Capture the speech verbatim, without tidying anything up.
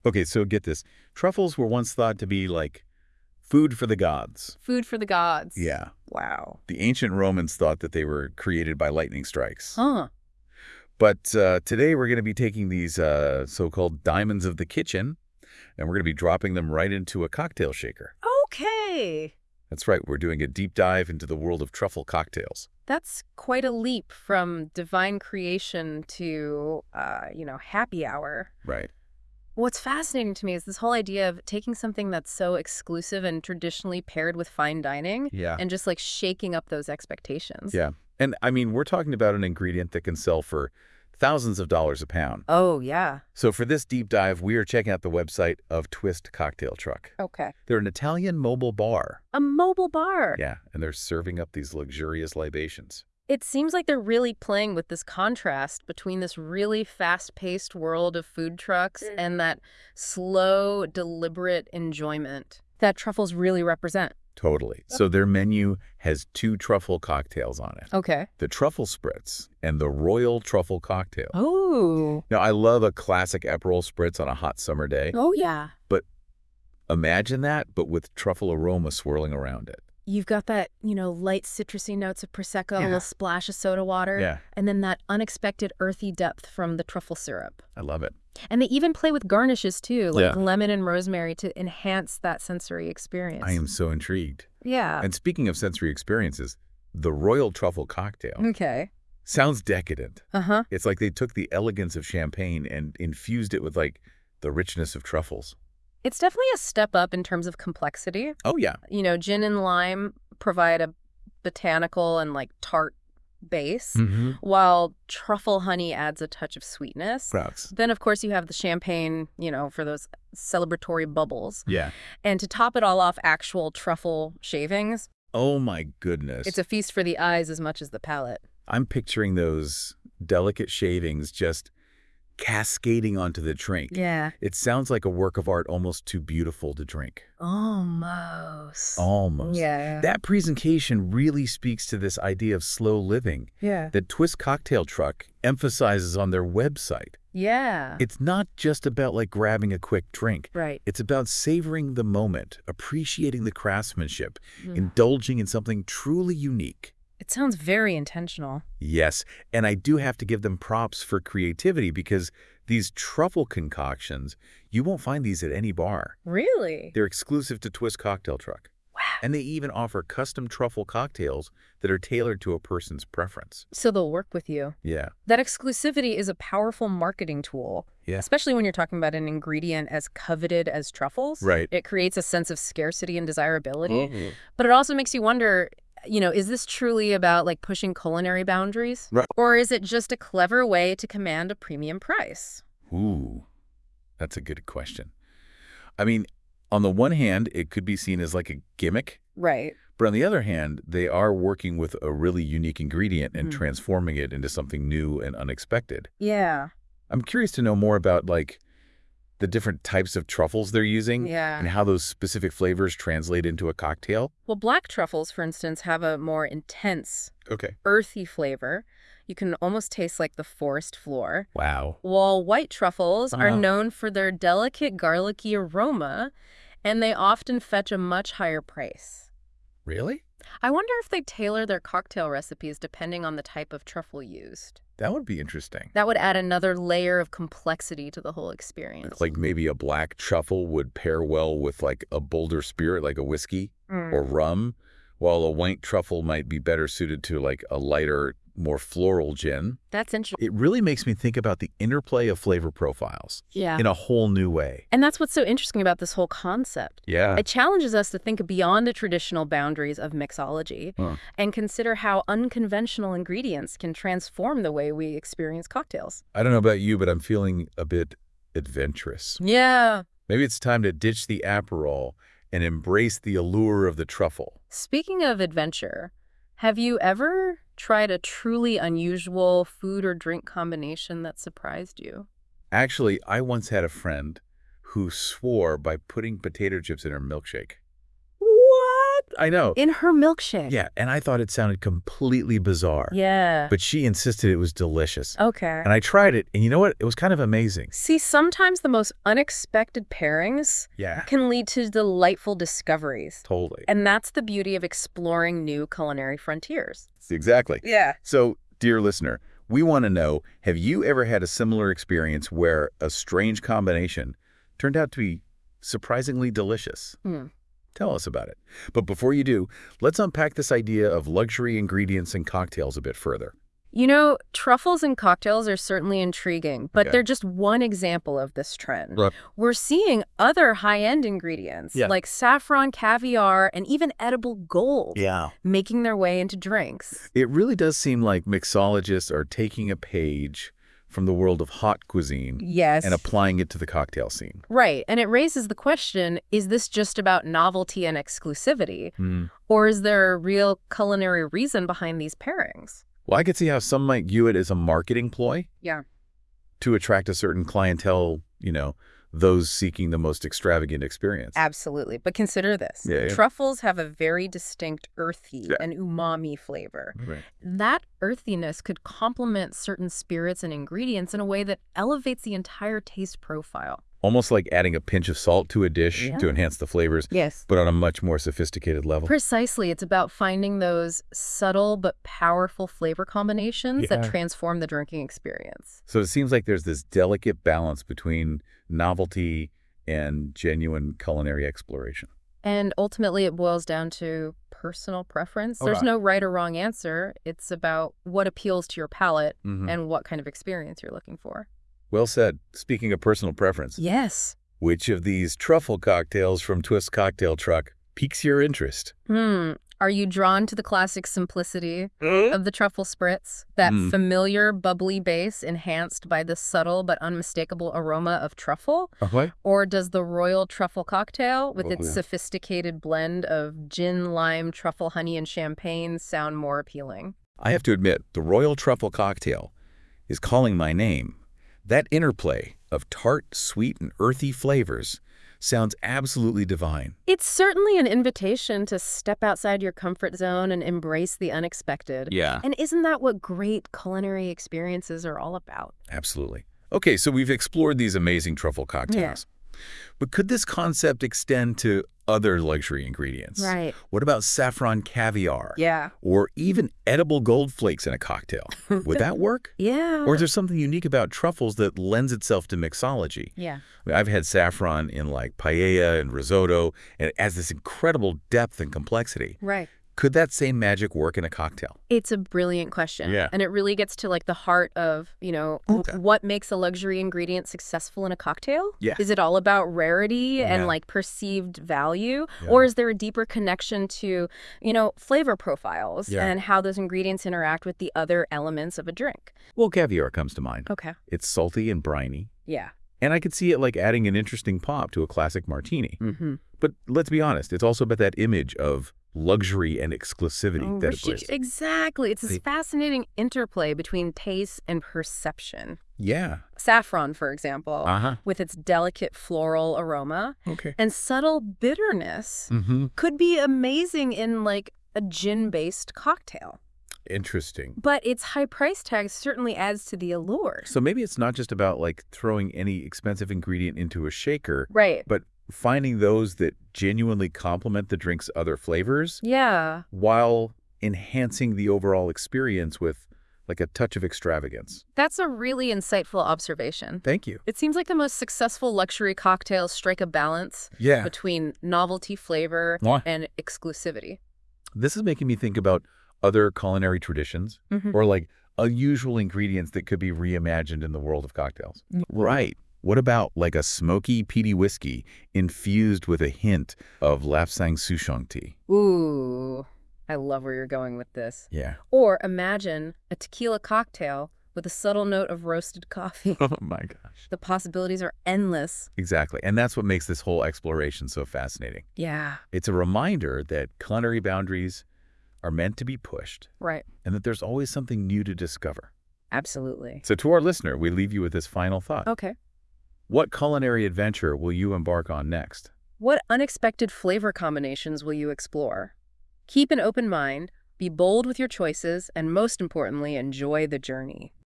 Okay, so get this. Truffles were once thought to be like food for the gods. Food for the gods. Yeah. Wow. The ancient Romans thought that they were created by lightning strikes. Huh. But uh, today we're going to be taking these uh, so-called diamonds of the kitchen, and we're going to be dropping them right into a cocktail shaker. Okay. That's right. We're doing a deep dive into the world of truffle cocktails. That's quite a leap from divine creation to, uh, you know, happy hour. Right. What's fascinating to me is this whole idea of taking something that's so exclusive and traditionally paired with fine dining Yeah. and just like shaking up those expectations. Yeah. And I mean, we're talking about an ingredient that can sell for thousands of dollars a pound. Oh, yeah. So for this deep dive, we are checking out the website of Twist Cocktail Truck. Okay. They're an Italian mobile bar. A mobile bar. Yeah, and they're serving up these luxurious libations. It seems like they're really playing with this contrast between this really fast-paced world of food trucks mm. and that slow, deliberate enjoyment that truffles really represent. Totally. So their menu has two truffle cocktails on it. Okay. The Truffle Spritz and the Royal Truffle Cocktail. Oh. Now, I love a classic Aperol Spritz on a hot summer day. Oh, yeah. But imagine that, but with truffle aroma swirling around it. You've got that, you know, light citrusy notes of Prosecco, Yeah. a little splash of soda water, Yeah. and then that unexpected earthy depth from the truffle syrup. I love it. And they even play with garnishes, too, like Yeah. lemon and rosemary to enhance that sensory experience. I am so intrigued. Yeah. And speaking of sensory experiences, the Royal Truffle Cocktail Okay. sounds decadent. Uh-huh. It's like they took the elegance of champagne and infused it with, like, the richness of truffles. It's definitely a step up in terms of complexity. Oh, yeah. You know, gin and lime provide a botanical and, like, tart base, Mm-hmm. while truffle honey adds a touch of sweetness. Gross. Then, of course, you have the champagne, you know, for those celebratory bubbles. Yeah. And to top it all off, actual truffle shavings. Oh, my goodness. It's a feast for the eyes as much as the palate. I'm picturing those delicate shavings just cascading onto the drink. Yeah. It sounds like a work of art almost too beautiful to drink. Almost. Almost. Yeah. That presentation really speaks to this idea of slow living Yeah. that Twist Cocktail Truck emphasizes on their website. Yeah. It's not just about like grabbing a quick drink. Right. It's about savoring the moment, appreciating the craftsmanship, Mm. indulging in something truly unique. It sounds very intentional. Yes, and I do have to give them props for creativity because these truffle concoctions, you won't find these at any bar. Really? They're exclusive to Twist Cocktail Truck. Wow. And they even offer custom truffle cocktails that are tailored to a person's preference. So they'll work with you. Yeah. That exclusivity is a powerful marketing tool, Yeah. especially when you're talking about an ingredient as coveted as truffles. Right. It creates a sense of scarcity and desirability. Mm-hmm. But it also makes you wonder, you know, is this truly about like pushing culinary boundaries? Right. Or is it just a clever way to command a premium price? Ooh, that's a good question. I mean, on the one hand, it could be seen as like a gimmick. Right. But on the other hand, they are working with a really unique ingredient and Mhm. transforming it into something new and unexpected. Yeah. I'm curious to know more about like the different types of truffles they're using Yeah. and how those specific flavors translate into a cocktail. Well, black truffles, for instance, have a more intense, Okay. earthy flavor. You can almost taste like the forest floor. Wow. While white truffles are Uh-huh. known for their delicate garlicky aroma, and they often fetch a much higher price. Really? I wonder if they tailor their cocktail recipes depending on the type of truffle used. That would be interesting. That would add another layer of complexity to the whole experience. Like maybe a black truffle would pair well with like a bolder spirit, like a whiskey Mm. or rum, while a white truffle might be better suited to like a lighter, more floral gin. That's interesting. It really makes me think about the interplay of flavor profiles Yeah. in a whole new way. And that's what's so interesting about this whole concept. Yeah. It challenges us to think beyond the traditional boundaries of mixology Huh. and consider how unconventional ingredients can transform the way we experience cocktails. I don't know about you, but I'm feeling a bit adventurous. Yeah. Maybe it's time to ditch the Aperol and embrace the allure of the truffle. Speaking of adventure, have you ever tried a truly unusual food or drink combination that surprised you? Actually, I once had a friend who swore by putting potato chips in her milkshake. What? what? I know. In her milkshake. Yeah, and I thought it sounded completely bizarre. Yeah. But she insisted it was delicious. Okay. And I tried it, and you know what? It was kind of amazing. See, sometimes the most unexpected pairings Yeah. can lead to delightful discoveries. Totally. And that's the beauty of exploring new culinary frontiers. Exactly. Yeah. So, dear listener, we want to know, have you ever had a similar experience where a strange combination turned out to be surprisingly delicious? Hmm. Tell us about it. But before you do, let's unpack this idea of luxury ingredients in cocktails a bit further. You know, truffles in cocktails are certainly intriguing, but Okay. they're just one example of this trend. Right. We're seeing other high-end ingredients Yeah. like saffron, caviar, and even edible gold Yeah. making their way into drinks. It really does seem like mixologists are taking a page from the world of hot cuisine Yes. and applying it to the cocktail scene. Right. And it raises the question, is this just about novelty and exclusivity? Hmm. Or is there a real culinary reason behind these pairings? Well, I could see how some might view it as a marketing ploy Yeah. to attract a certain clientele, you know, those seeking the most extravagant experience. Absolutely. But consider this. Yeah, yeah. Truffles have a very distinct earthy Yeah. and umami flavor. Right. That earthiness could complement certain spirits and ingredients in a way that elevates the entire taste profile. Almost like adding a pinch of salt to a dish Yeah. to enhance the flavors, Yes. but on a much more sophisticated level. Precisely. It's about finding those subtle but powerful flavor combinations that Yeah. transform the drinking experience. So it seems like there's this delicate balance between novelty and genuine culinary exploration. And ultimately, it boils down to personal preference. Oh, There's wow. no right or wrong answer. It's about what appeals to your palate Mhm. and what kind of experience you're looking for. Well said. Speaking of personal preference, Yes. which of these truffle cocktails from Twist Cocktail Truck piques your interest? Hmm. Are you drawn to the classic simplicity of the truffle spritz? That Mm. familiar, bubbly base enhanced by the subtle but unmistakable aroma of truffle? Okay. Or does the Royal Truffle Cocktail, with Oh, its yeah. sophisticated blend of gin, lime, truffle, honey, and champagne, sound more appealing? I have to admit, the Royal Truffle Cocktail is calling my name. That interplay of tart, sweet, and earthy flavors sounds absolutely divine. It's certainly an invitation to step outside your comfort zone and embrace the unexpected. Yeah. And isn't that what great culinary experiences are all about? Absolutely. Okay, so we've explored these amazing truffle cocktails. But could this concept extend to other luxury ingredients? Right. What about saffron caviar? Yeah. Or even edible gold flakes in a cocktail? Would that work? Yeah. Or is there something unique about truffles that lends itself to mixology? Yeah. I mean, I've had saffron in like paella and risotto, and it adds this incredible depth and complexity. Right. Could that same magic work in a cocktail? It's a brilliant question. Yeah. And it really gets to like the heart of, you know, w- Okay. what makes a luxury ingredient successful in a cocktail? Yeah. Is it all about rarity Yeah. and like perceived value? Yeah. Or is there a deeper connection to, you know, flavor profiles Yeah. and how those ingredients interact with the other elements of a drink? Well, caviar comes to mind. Okay. It's salty and briny, Yeah. and I could see it like adding an interesting pop to a classic martini. Mm-hmm. But let's be honest, it's also about that image of luxury and exclusivity that it brings. Exactly. It's this See- fascinating interplay between taste and perception. Yeah. Saffron, for example, Uh-huh. with its delicate floral aroma Okay. and subtle bitterness, Mm-hmm. could be amazing in like a gin-based cocktail. Interesting. But its high price tag certainly adds to the allure. So maybe it's not just about like throwing any expensive ingredient into a shaker, Right. but finding those that genuinely complement the drink's other flavors Yeah. while enhancing the overall experience with like a touch of extravagance. That's a really insightful observation. Thank you. It seems like the most successful luxury cocktails strike a balance Yeah. between novelty, flavor, Mwah. and exclusivity. This is making me think about other culinary traditions Mhm. or like unusual ingredients that could be reimagined in the world of cocktails. Right. What about like a smoky peaty whiskey infused with a hint of lapsang souchong tea? Ooh, I love where you're going with this. Yeah. Or imagine a tequila cocktail with a subtle note of roasted coffee. Oh my gosh. The possibilities are endless. Exactly. And that's what makes this whole exploration so fascinating. Yeah, It's a reminder that culinary boundaries are meant to be pushed right. and that there's always something new to discover. Absolutely. So to our listener, we leave you with this final thought. Okay. What culinary adventure will you embark on next? What unexpected flavor combinations will you explore? Keep an open mind, be bold with your choices, and most importantly, enjoy the journey.